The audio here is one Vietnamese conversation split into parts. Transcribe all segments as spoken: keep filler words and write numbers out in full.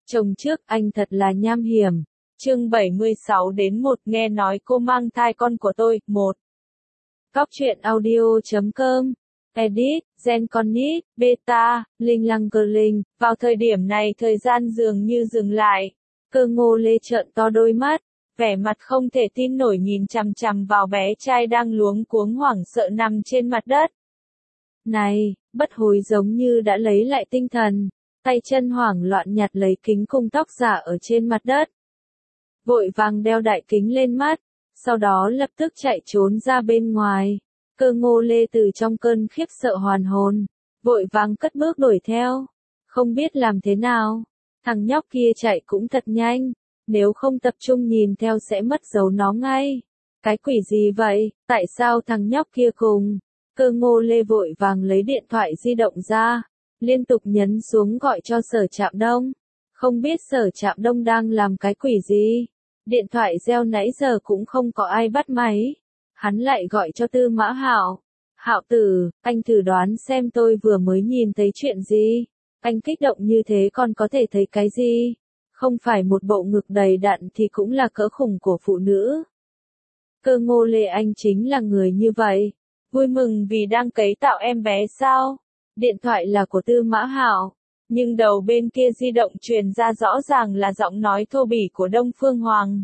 Chồng trước anh thật là nham hiểm. Chương bảy mươi sáu đến một nghe nói cô mang thai con của tôi. một. Cóc truyện audio chấm com. Edit, Gen Conit, Beta, Linh Lăng Cơ Linh. Vào thời điểm này thời gian dường như dừng lại. Cơ Ngô Lê trợn to đôi mắt, vẻ mặt không thể tin nổi nhìn chằm chằm vào bé trai đang luống cuống hoảng sợ nằm trên mặt đất. Này, bất hối giống như đã lấy lại tinh thần, tay chân hoảng loạn nhặt lấy kính cung tóc giả ở trên mặt đất. Vội vàng đeo đại kính lên mắt, sau đó lập tức chạy trốn ra bên ngoài. Cơ Ngô Lê từ trong cơn khiếp sợ hoàn hồn, vội vàng cất bước đuổi theo. Không biết làm thế nào, thằng nhóc kia chạy cũng thật nhanh, nếu không tập trung nhìn theo sẽ mất dấu nó ngay. Cái quỷ gì vậy, tại sao thằng nhóc kia cùng? Cơ Ngô Lê vội vàng lấy điện thoại di động ra, liên tục nhấn xuống gọi cho Sở Trạm Đông. Không biết Sở Trạm Đông đang làm cái quỷ gì. Điện thoại reo nãy giờ cũng không có ai bắt máy. Hắn lại gọi cho Tư Mã Hạo. Hạo tử, anh thử đoán xem tôi vừa mới nhìn thấy chuyện gì. Anh kích động như thế còn có thể thấy cái gì? Không phải một bộ ngực đầy đặn thì cũng là cỡ khủng của phụ nữ. Cơ Ngô Lê anh chính là người như vậy. Vui mừng vì đang cấy tạo em bé sao? Điện thoại là của Tư Mã Hạo, nhưng đầu bên kia di động truyền ra rõ ràng là giọng nói thô bỉ của Đông Phương Hoàng.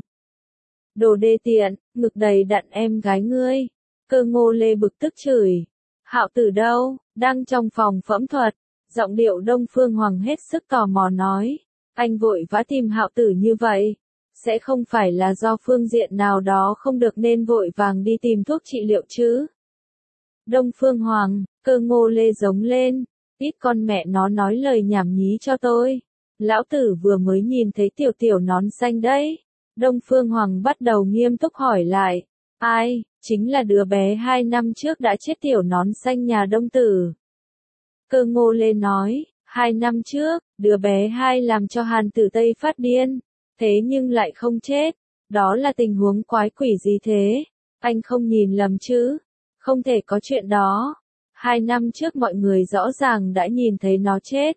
Đồ đê tiện, ngực đầy đặn em gái ngươi. Cơ Ngô Lê bực tức chửi. Hạo tử đâu, đang trong phòng phẫu thuật. Giọng điệu Đông Phương Hoàng hết sức tò mò nói. Anh vội vã tìm Hạo tử như vậy. Sẽ không phải là do phương diện nào đó không được nên vội vàng đi tìm thuốc trị liệu chứ? Đông Phương Hoàng, Cơ Ngô Lê giống lên. Ít con mẹ nó nói lời nhảm nhí cho tôi. Lão tử vừa mới nhìn thấy tiểu tiểu nón xanh đấy. Đông Phương Hoàng bắt đầu nghiêm túc hỏi lại. Ai, chính là đứa bé hai năm trước đã chết tiểu nón xanh nhà Đông tử. Cơ Ngô Lê nói, hai năm trước, đứa bé hai làm cho Hàn Tử Tây phát điên. Thế nhưng lại không chết. Đó là tình huống quái quỷ gì thế? Anh không nhìn lầm chứ? Không thể có chuyện đó. Hai năm trước mọi người rõ ràng đã nhìn thấy nó chết.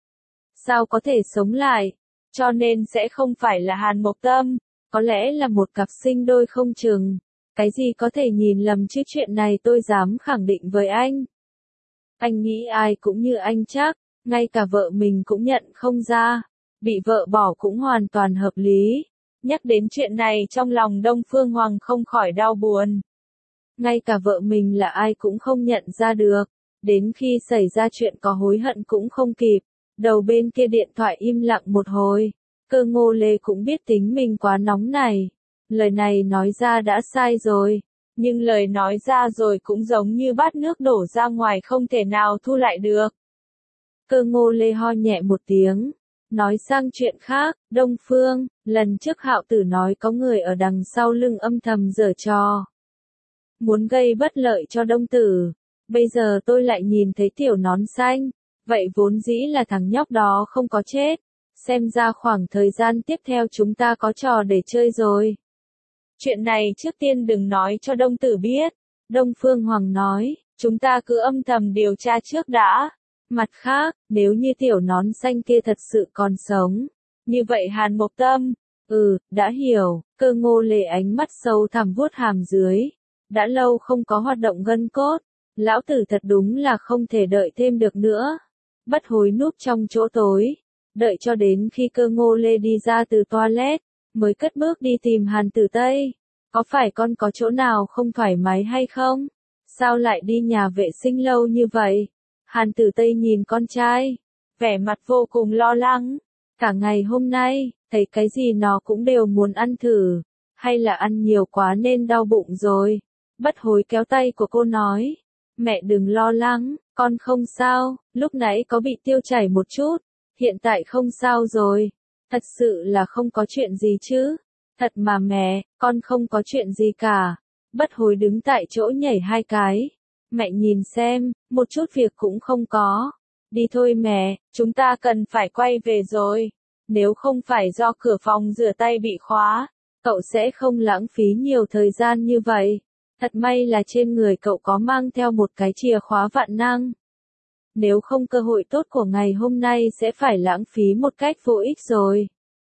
Sao có thể sống lại? Cho nên sẽ không phải là Hàn Mộc Tâm. Có lẽ là một cặp sinh đôi không chừng. Cái gì có thể nhìn lầm chứ, chuyện này tôi dám khẳng định với anh. Anh nghĩ ai cũng như anh chắc. Ngay cả vợ mình cũng nhận không ra. Bị vợ bỏ cũng hoàn toàn hợp lý. Nhắc đến chuyện này trong lòng Đông Phương Hoàng không khỏi đau buồn. Ngay cả vợ mình là ai cũng không nhận ra được. Đến khi xảy ra chuyện có hối hận cũng không kịp. Đầu bên kia điện thoại im lặng một hồi. Cơ Ngô Lê cũng biết tính mình quá nóng này. Lời này nói ra đã sai rồi. Nhưng lời nói ra rồi cũng giống như bát nước đổ ra ngoài không thể nào thu lại được. Cơ Ngô Lê ho nhẹ một tiếng. Nói sang chuyện khác, Đông Phương, lần trước Hạo tử nói có người ở đằng sau lưng âm thầm giở trò. Muốn gây bất lợi cho Đông tử. Bây giờ tôi lại nhìn thấy tiểu nón xanh. Vậy vốn dĩ là thằng nhóc đó không có chết. Xem ra khoảng thời gian tiếp theo chúng ta có trò để chơi rồi. Chuyện này trước tiên đừng nói cho Đông tử biết. Đông Phương Hoàng nói, chúng ta cứ âm thầm điều tra trước đã. Mặt khác, nếu như tiểu nón xanh kia thật sự còn sống. Như vậy Hàn Mộc Tâm. Ừ, đã hiểu. Cơ Ngô Lê ánh mắt sâu thẳm vuốt hàm dưới. Đã lâu không có hoạt động gân cốt. Lão tử thật đúng là không thể đợi thêm được nữa. Bất hối núp trong chỗ tối. Đợi cho đến khi Cơ Ngô Lê đi ra từ toilet. Mới cất bước đi tìm Hàn Tử Tây. Có phải con có chỗ nào không thoải mái hay không? Sao lại đi nhà vệ sinh lâu như vậy? Hàn Tử Tây nhìn con trai. Vẻ mặt vô cùng lo lắng. Cả ngày hôm nay, thấy cái gì nó cũng đều muốn ăn thử. Hay là ăn nhiều quá nên đau bụng rồi. Bất hối kéo tay của cô nói. Mẹ đừng lo lắng, con không sao, lúc nãy có bị tiêu chảy một chút. Hiện tại không sao rồi. Thật sự là không có chuyện gì chứ. Thật mà mẹ, con không có chuyện gì cả. Bất hối đứng tại chỗ nhảy hai cái. Mẹ nhìn xem, một chút việc cũng không có. Đi thôi mẹ, chúng ta cần phải quay về rồi. Nếu không phải do cửa phòng rửa tay bị khóa, cậu sẽ không lãng phí nhiều thời gian như vậy. Thật may là trên người cậu có mang theo một cái chìa khóa vạn năng. nếu không cơ hội tốt của ngày hôm nay sẽ phải lãng phí một cách vô ích rồi.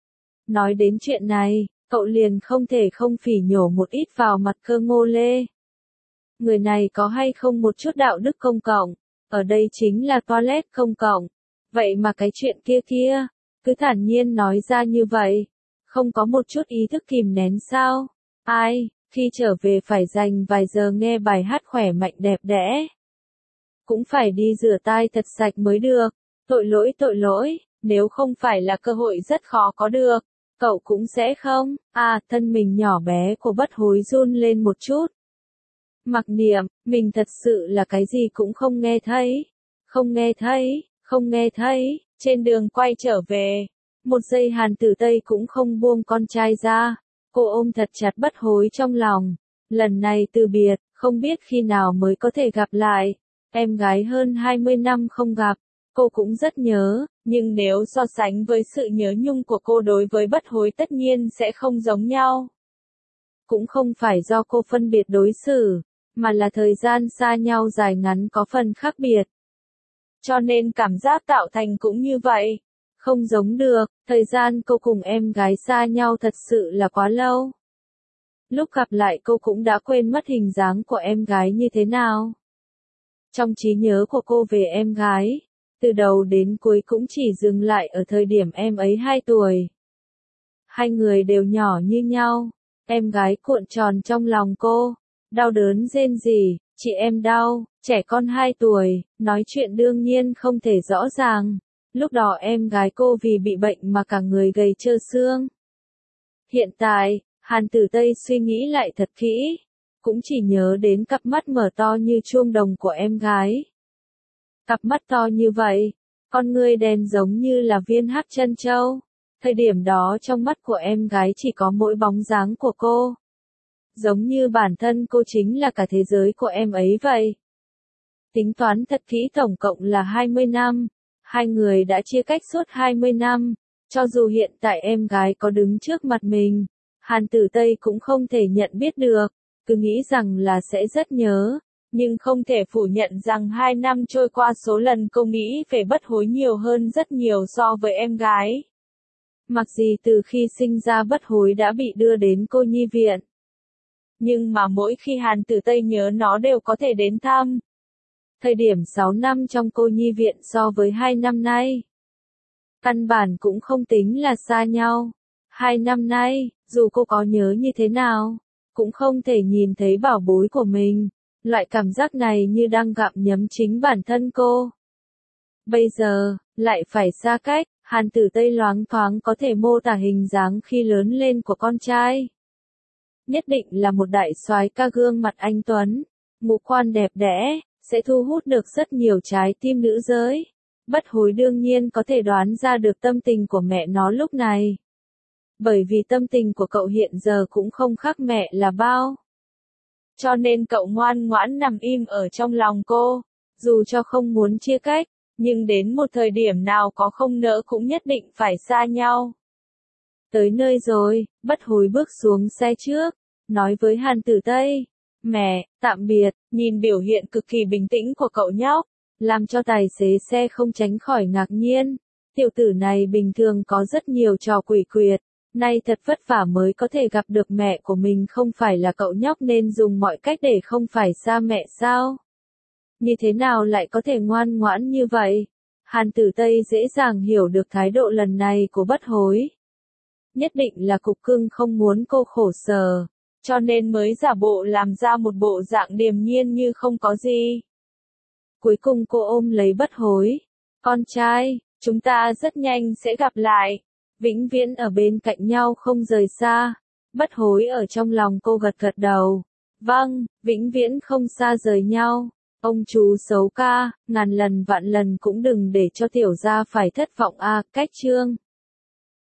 Nói đến chuyện này, cậu liền không thể không phỉ nhổ một ít vào mặt Cơ Ngô Lê. Người này có hay không một chút đạo đức công cộng, ở đây chính là toilet công cộng. Vậy mà cái chuyện kia kia, cứ thản nhiên nói ra như vậy, không có một chút ý thức kìm nén sao? Ai, khi trở về phải dành vài giờ nghe bài hát khỏe mạnh đẹp đẽ. Cũng phải đi rửa tai thật sạch mới được, tội lỗi tội lỗi, nếu không phải là cơ hội rất khó có được, cậu cũng sẽ không. À, thân mình nhỏ bé của Bất Hối run lên một chút. Mặc Niệm, mình thật sự là cái gì cũng không nghe thấy. Không nghe thấy, không nghe thấy, trên đường quay trở về. Một giây Hàn Tử Tây cũng không buông con trai ra. Cô ôm thật chặt Bất Hối trong lòng. Lần này từ biệt, không biết khi nào mới có thể gặp lại. Em gái hơn hai mươi năm không gặp, cô cũng rất nhớ, nhưng nếu so sánh với sự nhớ nhung của cô đối với Bất Hối tất nhiên sẽ không giống nhau. Cũng không phải do cô phân biệt đối xử, mà là thời gian xa nhau dài ngắn có phần khác biệt. Cho nên cảm giác tạo thành cũng như vậy. Không giống được, thời gian cô cùng em gái xa nhau thật sự là quá lâu. Lúc gặp lại cô cũng đã quên mất hình dáng của em gái như thế nào. Trong trí nhớ của cô về em gái, từ đầu đến cuối cũng chỉ dừng lại ở thời điểm em ấy hai tuổi. Hai người đều nhỏ như nhau, em gái cuộn tròn trong lòng cô, đau đớn rên rỉ, chị em đau, trẻ con hai tuổi, nói chuyện đương nhiên không thể rõ ràng. Lúc đó em gái cô vì bị bệnh mà cả người gầy trơ xương. Hiện tại, Hàn Tử Tây suy nghĩ lại thật kỹ, cũng chỉ nhớ đến cặp mắt mở to như chuông đồng của em gái. Cặp mắt to như vậy, con ngươi đen giống như là viên hắc chân châu. Thời điểm đó trong mắt của em gái chỉ có mỗi bóng dáng của cô. Giống như bản thân cô chính là cả thế giới của em ấy vậy. Tính toán thật kỹ tổng cộng là hai mươi năm. Hai người đã chia cách suốt hai mươi năm. Cho dù hiện tại em gái có đứng trước mặt mình, Hàn Tử Tây cũng không thể nhận biết được. Cứ nghĩ rằng là sẽ rất nhớ, nhưng không thể phủ nhận rằng hai năm trôi qua số lần cô nghĩ về Bất Hối nhiều hơn rất nhiều so với em gái. Mặc gì từ khi sinh ra Bất Hối đã bị đưa đến cô nhi viện. Nhưng mà mỗi khi Hàn Tử Tây nhớ nó đều có thể đến thăm. Thời điểm sáu năm trong cô nhi viện so với hai năm nay. Căn bản cũng không tính là xa nhau. Hai năm nay, dù cô có nhớ như thế nào, cũng không thể nhìn thấy bảo bối của mình. Loại cảm giác này như đang gặm nhấm chính bản thân cô. Bây giờ, lại phải xa cách, Hàn Tử Tây loáng thoáng có thể mô tả hình dáng khi lớn lên của con trai. Nhất định là một đại soái ca gương mặt anh tuấn, ngũ quan đẹp đẽ, sẽ thu hút được rất nhiều trái tim nữ giới. Bất Hối đương nhiên có thể đoán ra được tâm tình của mẹ nó lúc này. Bởi vì tâm tình của cậu hiện giờ cũng không khác mẹ là bao. Cho nên cậu ngoan ngoãn nằm im ở trong lòng cô, dù cho không muốn chia cách, nhưng đến một thời điểm nào có không nỡ cũng nhất định phải xa nhau. Tới nơi rồi, Bất Hối bước xuống xe trước, nói với Hàn Tử Tây, mẹ, tạm biệt, nhìn biểu hiện cực kỳ bình tĩnh của cậu nhóc, làm cho tài xế xe không tránh khỏi ngạc nhiên. Tiểu tử này bình thường có rất nhiều trò quỷ quyệt. Nay thật vất vả mới có thể gặp được mẹ của mình, không phải là cậu nhóc nên dùng mọi cách để không phải xa mẹ sao? Như thế nào lại có thể ngoan ngoãn như vậy? Hàn Tử Tây dễ dàng hiểu được thái độ lần này của Bất Hối. Nhất định là cục cưng không muốn cô khổ sở, cho nên mới giả bộ làm ra một bộ dạng điềm nhiên như không có gì. Cuối cùng cô ôm lấy Bất Hối. Con trai, chúng ta rất nhanh sẽ gặp lại. Vĩnh viễn ở bên cạnh nhau không rời xa. Bất Hối ở trong lòng cô gật gật đầu. Vâng, vĩnh viễn không xa rời nhau. Ông chú xấu ca, ngàn lần vạn lần cũng đừng để cho tiểu gia phải thất vọng a. Cách chương